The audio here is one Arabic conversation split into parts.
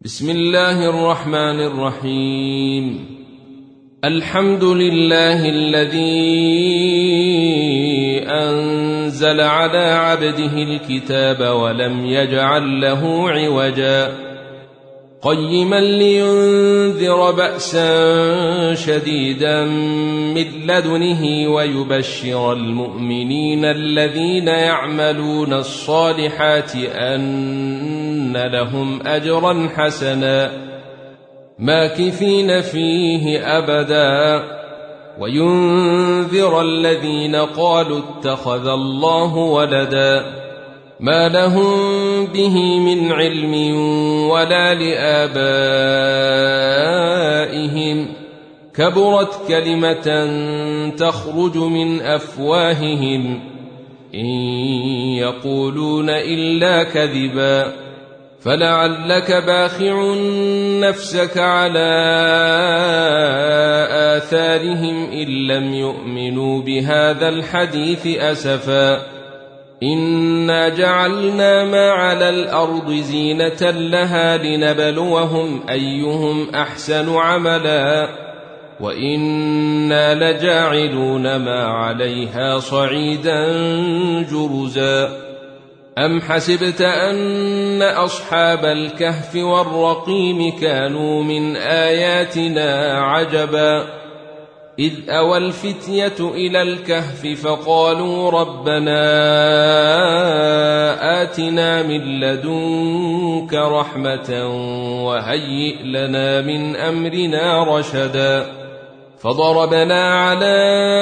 بسم الله الرحمن الرحيم. الحمد لله الذي أنزل على عبده الكتاب ولم يجعل له عوجا قيما لينذر بأسا شديدا من لدنه ويبشر المؤمنين الذين يعملون الصالحات أن لهم أجرا حسنا ماكثين فيه أبدا وينذر الذين قالوا اتخذ الله ولدا ما لهم به من علم ولا لآبائهم كبرت كلمة تخرج من أفواههم إن يقولون إلا كذبا فلعلك باخع نفسك على آثارهم إن لم يؤمنوا بهذا الحديث أسفا إنا جعلنا ما على الأرض زينة لها لنبلوهم أيهم أحسن عملا وإنا لجاعلون ما عليها صعيدا جرزا أم حسبت أن أصحاب الكهف والرقيم كانوا من آياتنا عجبا إذ أوى الفتية إلى الكهف فقالوا ربنا آتنا من لدنك رحمة وهيئ لنا من أمرنا رشدا فضربنا على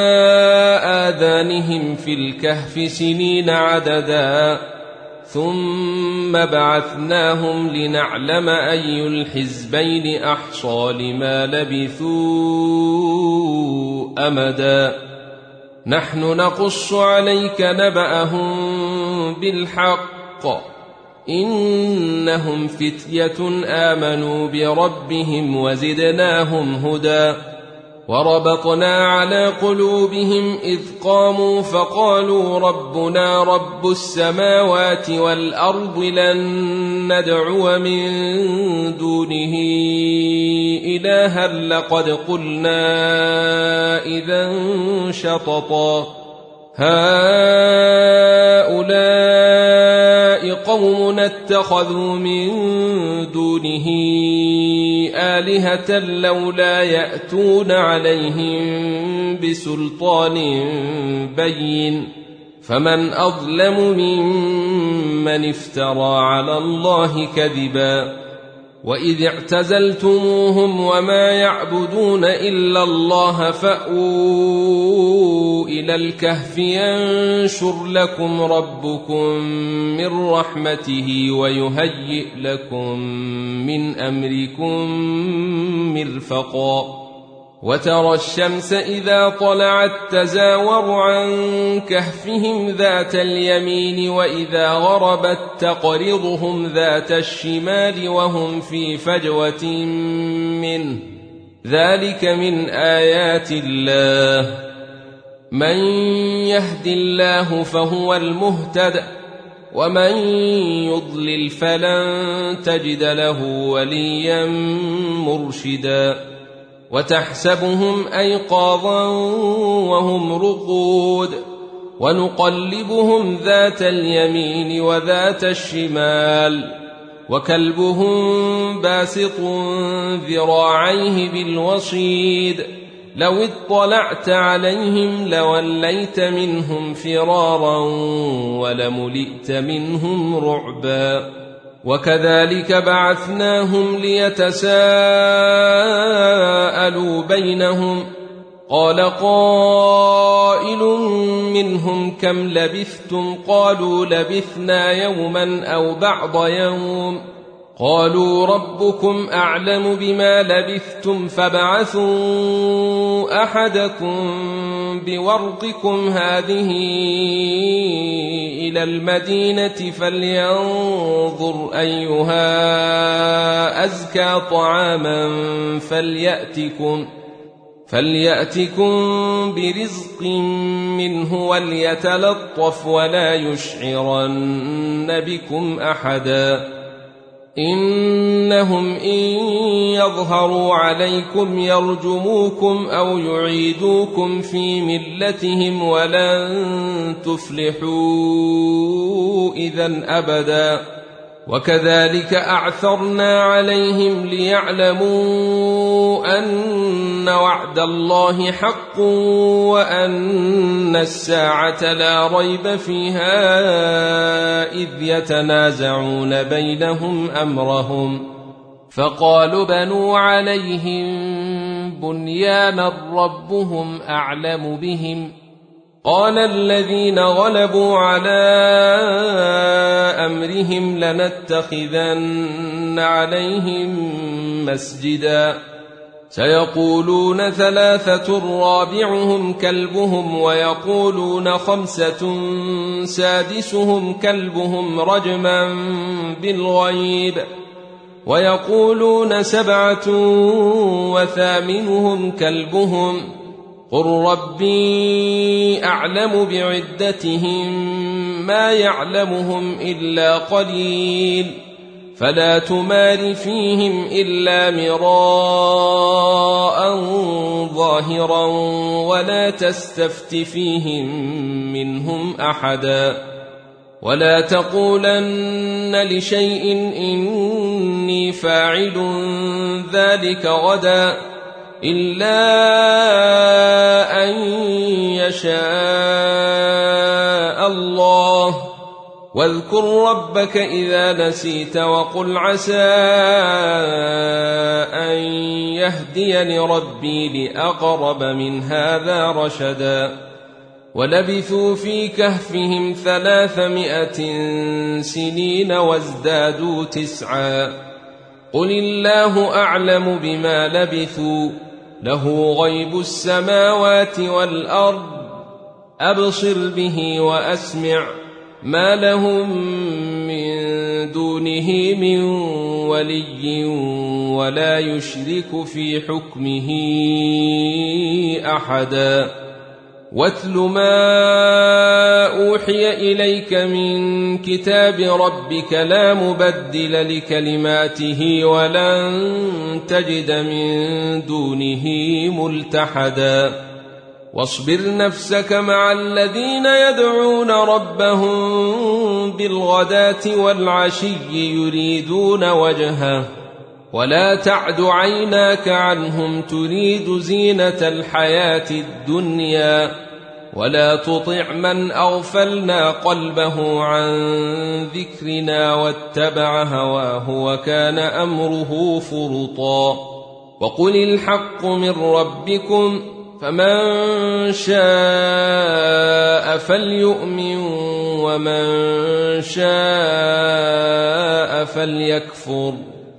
آذانهم في الكهف سنين عددا ثم بعثناهم لنعلم أي الحزبين أحصى لما لبثوا أمدا نحن نقص عليك نبأهم بالحق إنهم فتية آمنوا بربهم وزدناهم هدى وربطنا على قلوبهم إذ قاموا فقالوا ربنا رب السماوات والأرض لن ندعو من دونه إلها لقد قلنا إذا شططا هؤلاء قوم اتخذوا من دونه آلهة لولا يأتون عليهم بسلطان بين فمن أظلم ممن افترى على الله كذبا وإذ اعتزلتموهم وما يعبدون إلا الله فأووا إلى الكهف ينشر لكم ربكم من رحمته ويهيئ لكم من أمركم مرفقا وترى الشمس إذا طلعت تزاور عن كهفهم ذات اليمين وإذا غربت تقرضهم ذات الشمال وهم في فجوة منه ذلك من آيات الله من يهد الله فهو المهتد ومن يضلل فلن تجد له وليا مرشدا وتحسبهم أيقاظا وهم رقود ونقلبهم ذات اليمين وذات الشمال وكلبهم باسط ذراعيه بالوصيد لو اطلعت عليهم لوليت منهم فرارا ولملئت منهم رعبا وكذلك بعثناهم ليتساءلوا بينهم قال قائل منهم كم لبثتم قالوا لبثنا يوما أو بعض يوم قالوا ربكم أعلم بما لبثتم فابعثوا أحدكم بورقكم هذه إلى المدينة فلينظر أيها أزكى طعاما فليأتكم برزق منه وليتلطف ولا يشعرن بكم أحدا إنهم إن يظهروا عليكم يرجموكم أو يعيدوكم في ملتهم ولن تفلحوا إذن أبدا وكذلك أعثرنا عليهم ليعلموا أن وعد الله حق وأن الساعة لا ريب فيها إذ يتنازعون بينهم أمرهم فقالوا بنوا عليهم بنيانا ربهم أعلم بهم قال الذين غلبوا على أمرهم لنتخذن عليهم مسجدا سيقولون ثلاثة رابعهم كلبهم ويقولون خمسة سادسهم كلبهم رجما بالغيب ويقولون سبعة وثامنهم كلبهم قل ربي أعلم بعدتهم ما يعلمهم إلا قليل فلا تمار فيهم إلا مراء ظاهرا ولا تستفت فيهم منهم أحدا ولا تقولن لشيء إني فاعل ذلك غدا إلا أن يشاء الله واذكر ربك إذا نسيت وقل عسى أن يهديني ربي لأقرب من هذا رشدا ولبثوا في كهفهم 300 سنين وازدادوا 9 قل الله أعلم بما لبثوا له غيب السماوات والأرض أبصر به وأسمع ما لهم من دونه من ولي ولا يشرك في حكمه أحدا واتل ما أوحي إليك من كتاب ربك لا مبدل لكلماته ولن تجد من دونه ملتحدا واصبر نفسك مع الذين يدعون ربهم بالغداة والعشي يريدون وجهه ولا تعد عيناك عنهم تريد زينة الحياة الدنيا ولا تطع من أغفلنا قلبه عن ذكرنا واتبع هواه وكان أمره فرطا وقل الحق من ربكم فمن شاء فليؤمن ومن شاء فليكفر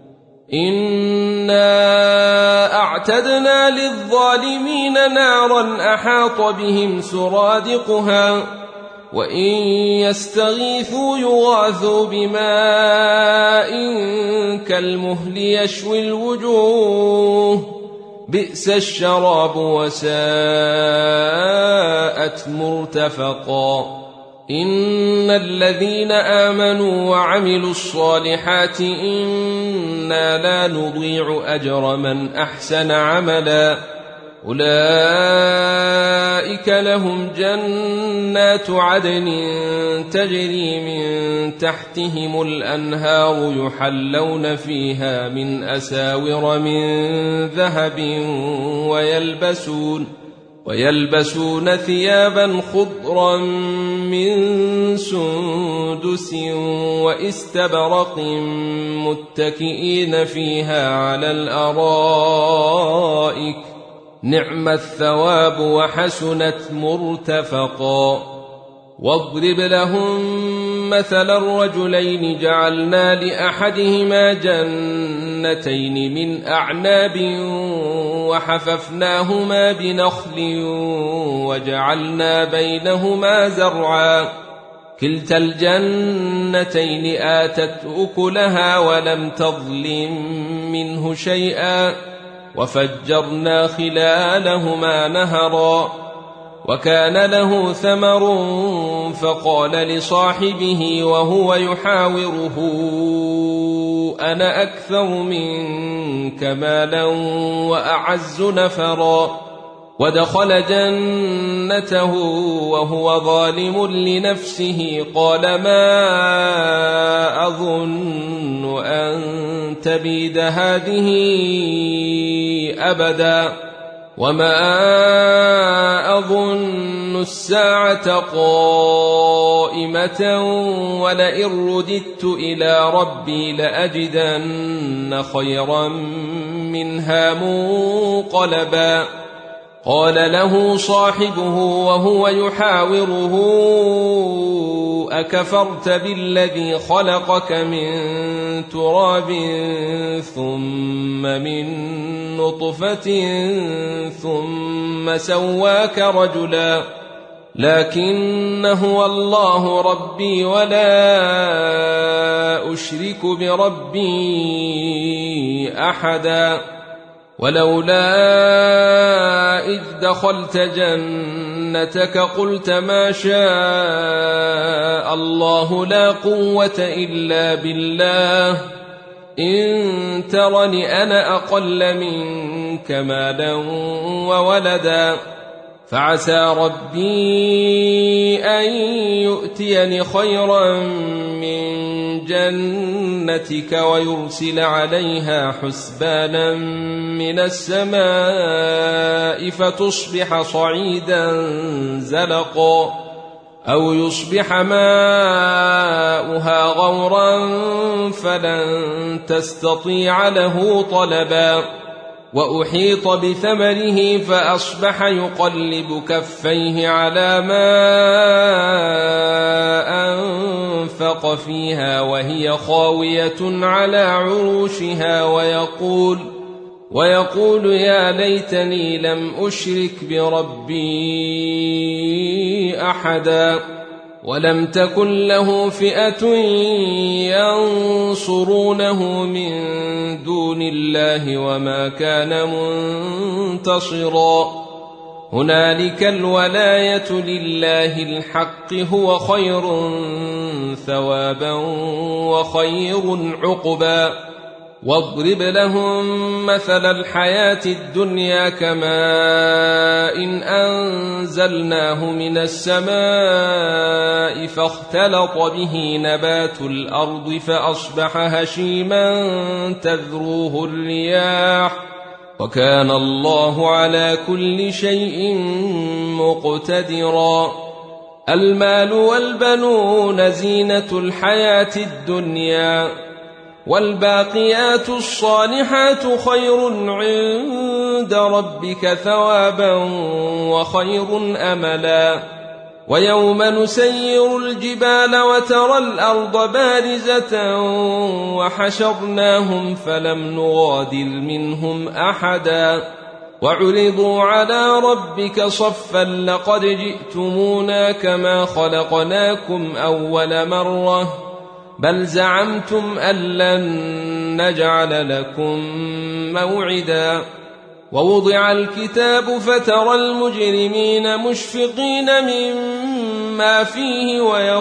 إنا أعتدنا للظالمين نارا أحاط بهم سرادقها وإن يستغيثوا يغاثوا بماء كالمهل يشوي الوجوه بئس الشراب وساءت مرتفقا إن الذين آمنوا وعملوا الصالحات إنا لا نضيع أجر من أحسن عملا أولئك لهم جنات عدن تجري من تحتهم الأنهار يحلون فيها من أساور من ذهب ويلبسون ثيابا خضرا من سندس واستبرق متكئين فيها على الأرائك نعم الثواب وحسنت مرتفقا واضرب لهم مثل الرجلين جعلنا لأحدهما جنتين من أعناب وحففناهما بنخل وجعلنا بينهما زرعا كلتا الجنتين آتت أكلها ولم تظلم منه شيئا وفجرنا خلالهما نهرا وكان له ثمر فقال لصاحبه وهو يحاوره أنا أكثر منك مالا وأعز نفرا ودخل جنته وهو ظالم لنفسه قال ما أظن أن تبيد هذه أبدا وما أظن الساعة قائمة ولئن رددت إلى ربي لأجدن خيرا منها منقلبا قال له صاحبه وهو يحاوره أكفرت بالذي خلقك من تراب ثم من نطفة ثم سواك رجلا لكن هو الله ربي ولا أشرك بربي أحدا ولولا إذ دخلت جنتك قلت ما شاء الله لا قوة إلا بالله إن ترني أنا أقل منك مالا وولدا فعسى ربي أن يؤتيني خيرا من جنتك ويرسل عليها حسبانا من السماء فتصبح صعيدا زلقا أو يصبح ماؤها غورا فلن تستطيع له طلبا وأحيط بثمره فأصبح يقلب كفيه على ما أنفق فيها وهي خاوية على عروشها ويقول يا ليتني لم أشرك بربي أحدا ولم تكن له فئة ينصرونه من دون الله وما كان منتصرا هنالك الولاية لله الحق هو خير ثوابا وخير عقبا واضرب لهم مثل الحياة الدنيا كماء إن أنزلناه من السماء فاختلط به نبات الأرض فأصبح هشيما تذروه الرياح وكان الله على كل شيء مقتدرا المال والبنون زينة الحياة الدنيا والباقيات الصالحات خير عند ربك ثوابا وخير أملا ويوم نسير الجبال وترى الأرض بارزة وحشرناهم فلم نغادر منهم أحدا وعرضوا على ربك صفا لقد جئتمونا كما خلقناكم أول مرة بل زعمتم أن لن نجعل لكم موعدا ووضع الكتاب فترى المجرمين مشفقين مما فيه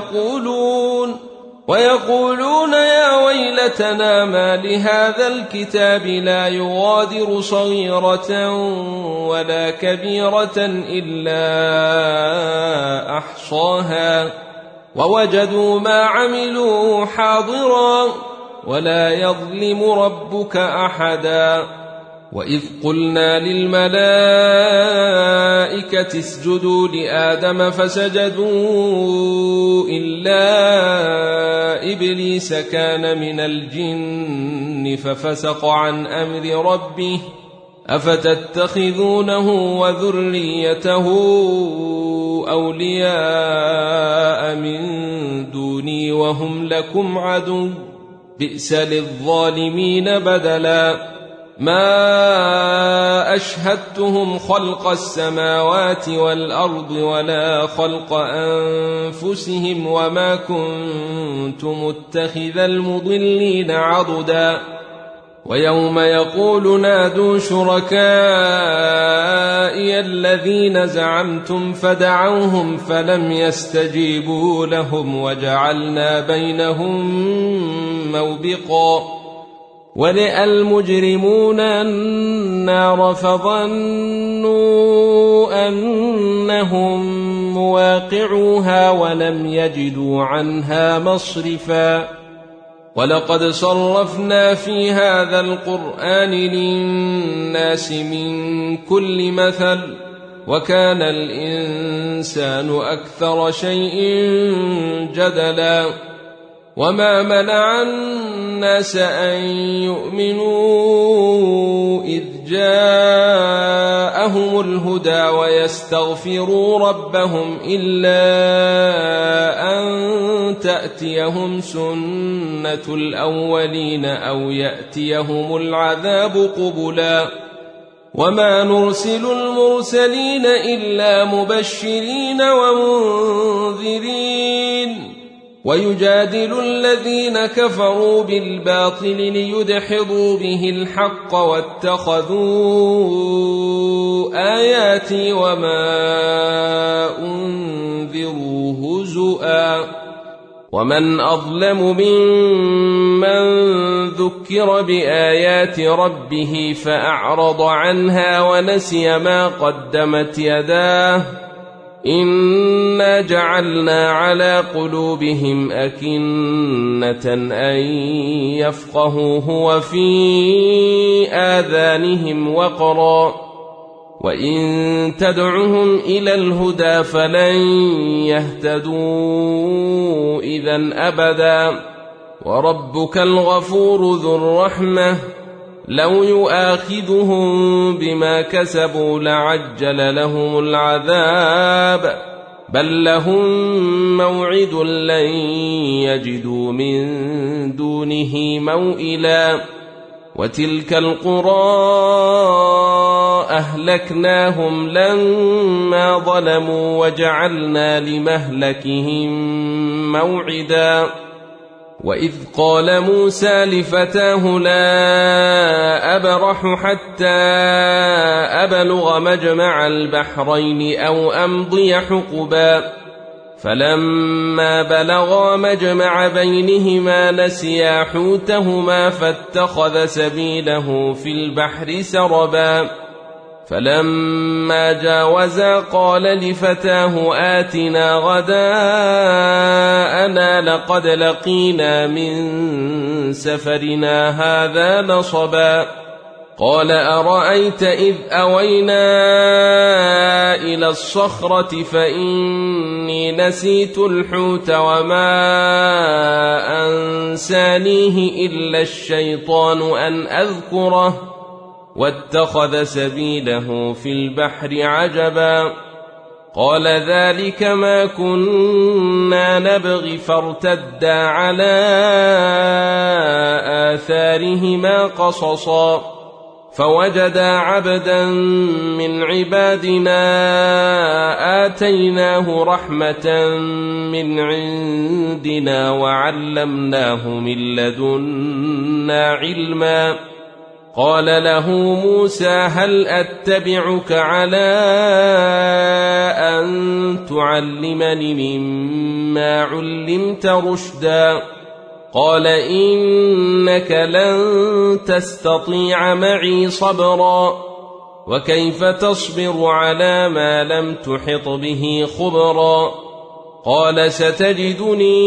ويقولون يا ويلتنا ما لهذا الكتاب لا يغادر صغيرة ولا كبيرة إلا أحصاها ووجدوا ما عملوا حاضرا ولا يظلم ربك أحدا وإذ قلنا للملائكة اسجدوا لآدم فسجدوا إلا إبليس كان من الجن ففسق عن أمر ربه أفتتخذونه وذريته أولياء من دوني وهم لكم عدو بئس للظالمين بدلا ما أشهدتهم خلق السماوات والأرض ولا خلق أنفسهم وما كنت متخذ المضلين عضدا ويوم يقول نادوا شركائي الذين زعمتم فدعوهم فلم يستجيبوا لهم وجعلنا بينهم موبقا ولئ المجرمون النار فظنوا أنهم مواقعوها ولم يجدوا عنها مصرفا ولقد صرفنا في هذا القرآن للناس من كل مثل وكان الإنسان أكثر شيء جدلا وما منع الناس أن يؤمنوا إذ جاءهم الهدى ويستغفروا ربهم إلا أن تأتيهم سنة الأولين أو يأتيهم العذاب قبلا وما نرسل المرسلين إلا مبشرين ومنذرين ويجادل الذين كفروا بالباطل ليدحضوا به الحق واتخذوا آياتي وما أنذروا هزؤا ومن أظلم ممن ذكر بآيات ربه فأعرض عنها ونسي ما قدمت يداه إنا جعلنا على قلوبهم أكنة أن يفقهوه وفي آذانهم وقرا وإن تدعهم إلى الهدى فلن يهتدوا إذن أبدا وربك الغفور ذو الرحمة لو يؤاخذهم بما كسبوا لعجل لهم العذاب بل لهم موعد لن يجدوا من دونه موئلا وتلك القرى أهلكناهم لما ظلموا وجعلنا لمهلكهم موعدا وإذ قال موسى لفتاه لا أبرح حتى أبلغ مجمع البحرين أو أمضي حقبا فلما بلغا مجمع بينهما نسيا حوتهما فاتخذ سبيله في البحر سربا فلما جاوزا قال لفتاه آتنا غداءنا لقد لقينا من سفرنا هذا نصبا قال أرأيت إذ أوينا إلى الصخرة فإني نسيت الحوت وما أنسانيه إلا الشيطان أن أذكره واتخذ سبيله في البحر عجبا قال ذلك ما كنا نبغي فارتدا على آثارهما قصصا فوجدا عبدا من عبادنا آتيناه رحمة من عندنا وعلمناه من لدنا علما قال له موسى هل أتبعك على أن تعلمني مما علمت رشدا قال إنك لن تستطيع معي صبرا وكيف تصبر على ما لم تحط به خبرا قال ستجدني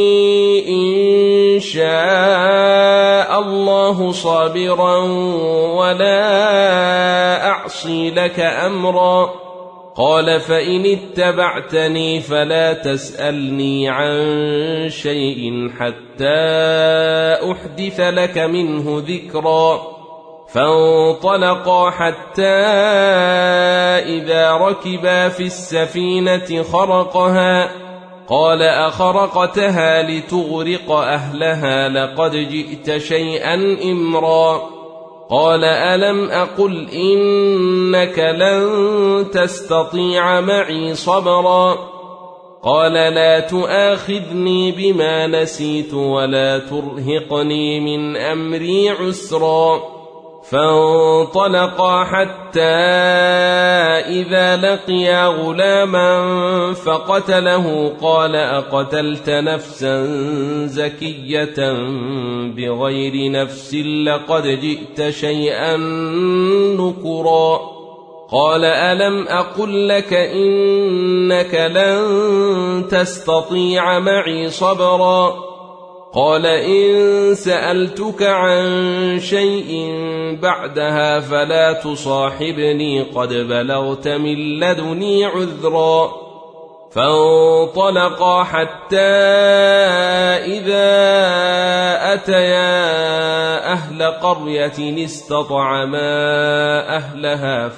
إن شاء الله صابرا ولا أعصي لك أمرا قال فإن اتبعتني فلا تسألني عن شيء حتى أحدث لك منه ذكرا فانطلقا حتى إذا ركبا في السفينة خرقها قال أخرقتها لتغرق أهلها لقد جئت شيئا إمرا قال ألم أقل إنك لن تستطيع معي صبرا قال لا تؤاخذني بما نسيت ولا ترهقني من أمري عسرا فانطلقا حتى إذا لقيا غلاما فقتله قال أقتلت نفسا زكية بغير نفس لقد جئت شيئا نكرا قال ألم أقل لك إنك لن تستطيع معي صبرا قال إن سألتك عن شيء بعدها فلا تصاحبني قد بلغت من لدني عذرا فانطلقا حتى إذا أتيا أهل قرية استطعما أهلها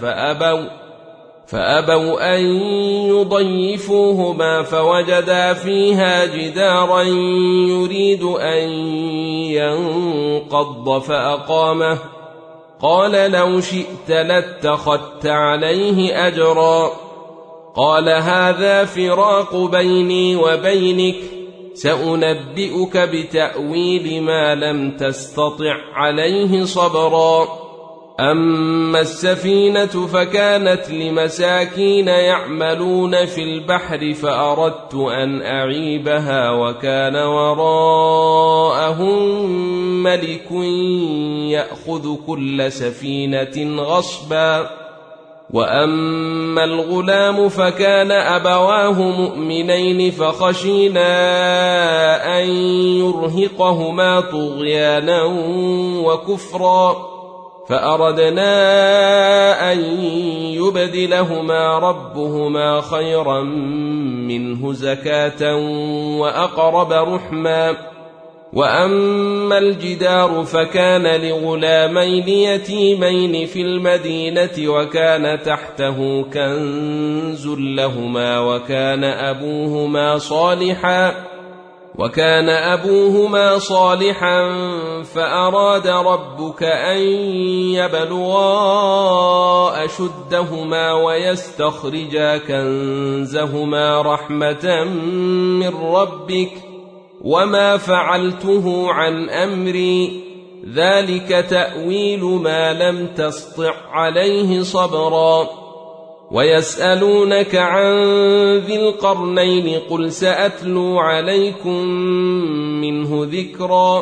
فأبوا أن يضيفوهما فوجدا فيها جدارا يريد أن ينقض فأقامه قال لو شئت لاتخذت عليه أجرا قال هذا فراق بيني وبينك سأنبئك بتأويل ما لم تستطع عليه صبرا أما السفينة فكانت لمساكين يعملون في البحر فأردت أن أعيبها وكان وراءهم ملك يأخذ كل سفينة غصبا وأما الغلام فكان أبواه مؤمنين فخشينا أن يرهقهما طغيانا وكفرا فأردنا أن يبدلهما ربهما خيرا منه زكاة وأقرب رحما وأما الجدار فكان لغلامين يتيمين في المدينة وكان تحته كنز لهما وكان أبوهما صالحا فأراد ربك أن يبلغا أشدهما ويستخرجا كنزهما رحمة من ربك وما فعلته عن أمري ذلك تأويل ما لم تسطع عليه صبرا ويسألونك عن ذي القرنين قل سأتلو عليكم منه ذكرا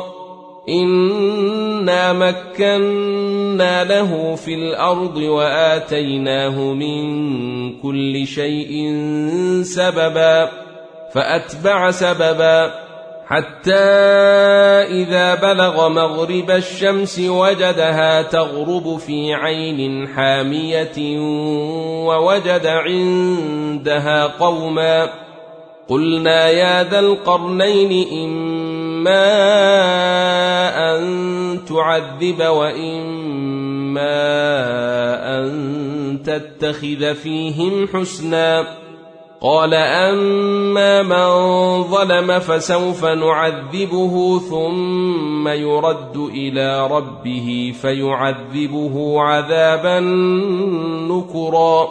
إنا مكنا له في الأرض وآتيناه من كل شيء سببا فأتبع سببا حتى إذا بلغ مغرب الشمس وجدها تغرب في عين حامية ووجد عندها قوما قلنا يا ذا القرنين إما أن تعذب وإما أن تتخذ فيهم حسنا قال أما من ظلم فسوف نعذبه ثم يرد إلى ربه فيعذبه عذابا نكرا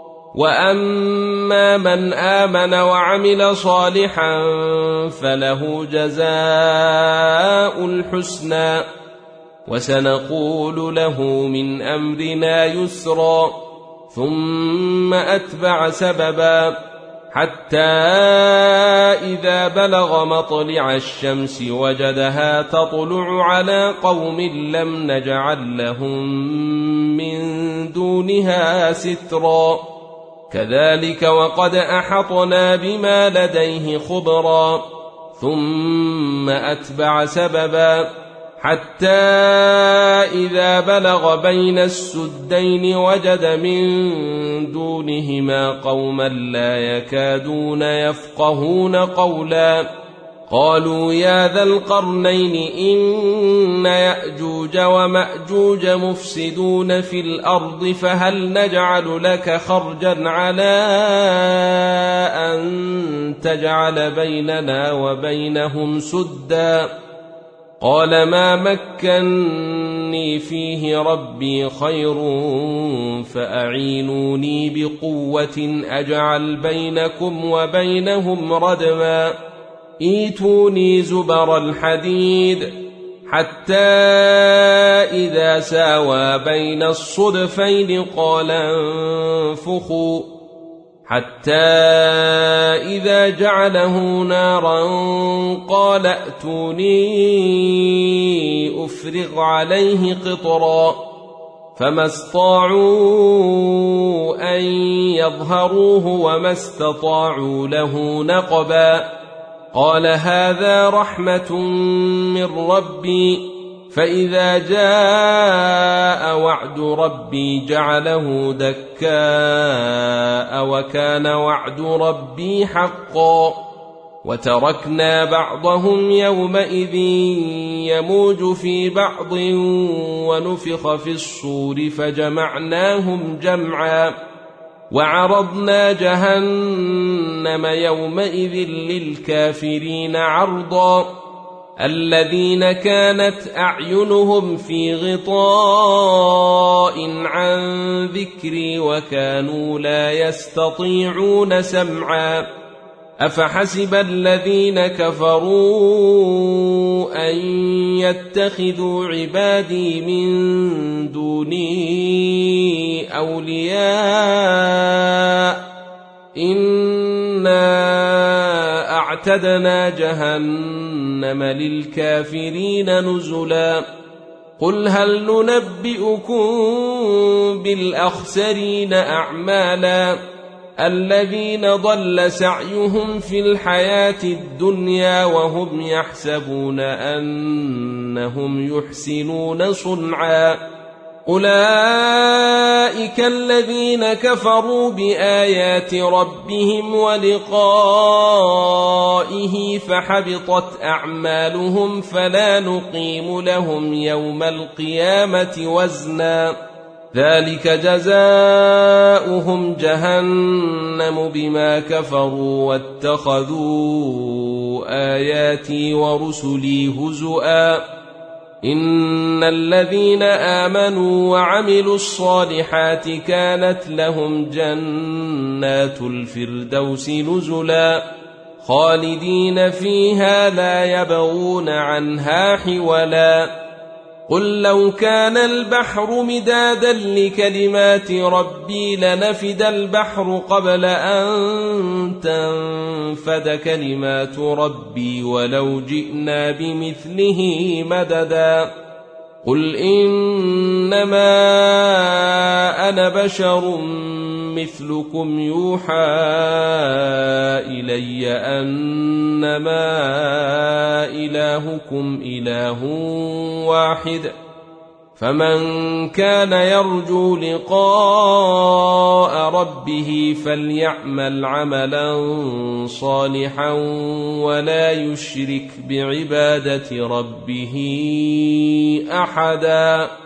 وأما من آمن وعمل صالحا فله جزاء الحسنى وسنقول له من أمرنا يسرا ثم أتبع سببا حتى إذا بلغ مطلع الشمس وجدها تطلع على قوم لم نجعل لهم من دونها سترا كذلك وقد أحطنا بما لديه خبرا ثم أتبع سببا حتى إذا بلغ بين السدين وجد من دونهما قوما لا يكادون يفقهون قولا قالوا يا ذا القرنين إن يأجوج ومأجوج مفسدون في الأرض فهل نجعل لك خرجا على أن تجعل بيننا وبينهم سدا قال ما مكني فيه ربي خير فأعينوني بقوة أجعل بينكم وبينهم ردما ايتوني زبر الحديد حتى إذا ساوى بين الصدفين قال انفخوا حتى إذا جعله نارا قال ائتوني أفرغ عليه قطرا فما استطاعوا أن يظهروه وما استطاعوا له نقبا قال هذا رحمة من ربي فإذا جاء وعد ربي جعله دكاء وكان وعد ربي حقا وتركنا بعضهم يومئذ يموج في بعض ونفخ في الصور فجمعناهم جمعا وعرضنا جهنم يومئذ للكافرين عرضا الذين كانت أعينهم في غطاء عن ذكري وكانوا لا يستطيعون سمعا أفحسب الذين كفروا أن يتخذوا عبادي من دوني أولياء إنا أعتدنا جهنم للكافرين نزلا قل هل ننبئكم بالأخسرين أعمالا الذين ضل سعيهم في الحياة الدنيا وهم يحسبون أنهم يحسنون صنعا أولئك الذين كفروا بآيات ربهم ولقائه فحبطت أعمالهم فلا نقيم لهم يوم القيامة وزنا ذلك جزاؤهم جهنم بما كفروا واتخذوا آياتي ورسلي هزؤا إن الذين آمنوا وعملوا الصالحات كانت لهم جنات الفردوس نزلا خالدين فيها لا يبغون عنها حولا قل لو كان البحر مدادا لكلمات ربي لنفد البحر قبل أن تنفد كلمات ربي ولو جئنا بمثله مددا قل إنما أنا بشر مثلكم يوحى إلي أنما إلهكم إله واحد فمن كان يرجو لقاء ربه فليعمل عملا صالحا ولا يشرك بعبادة ربه أحدا.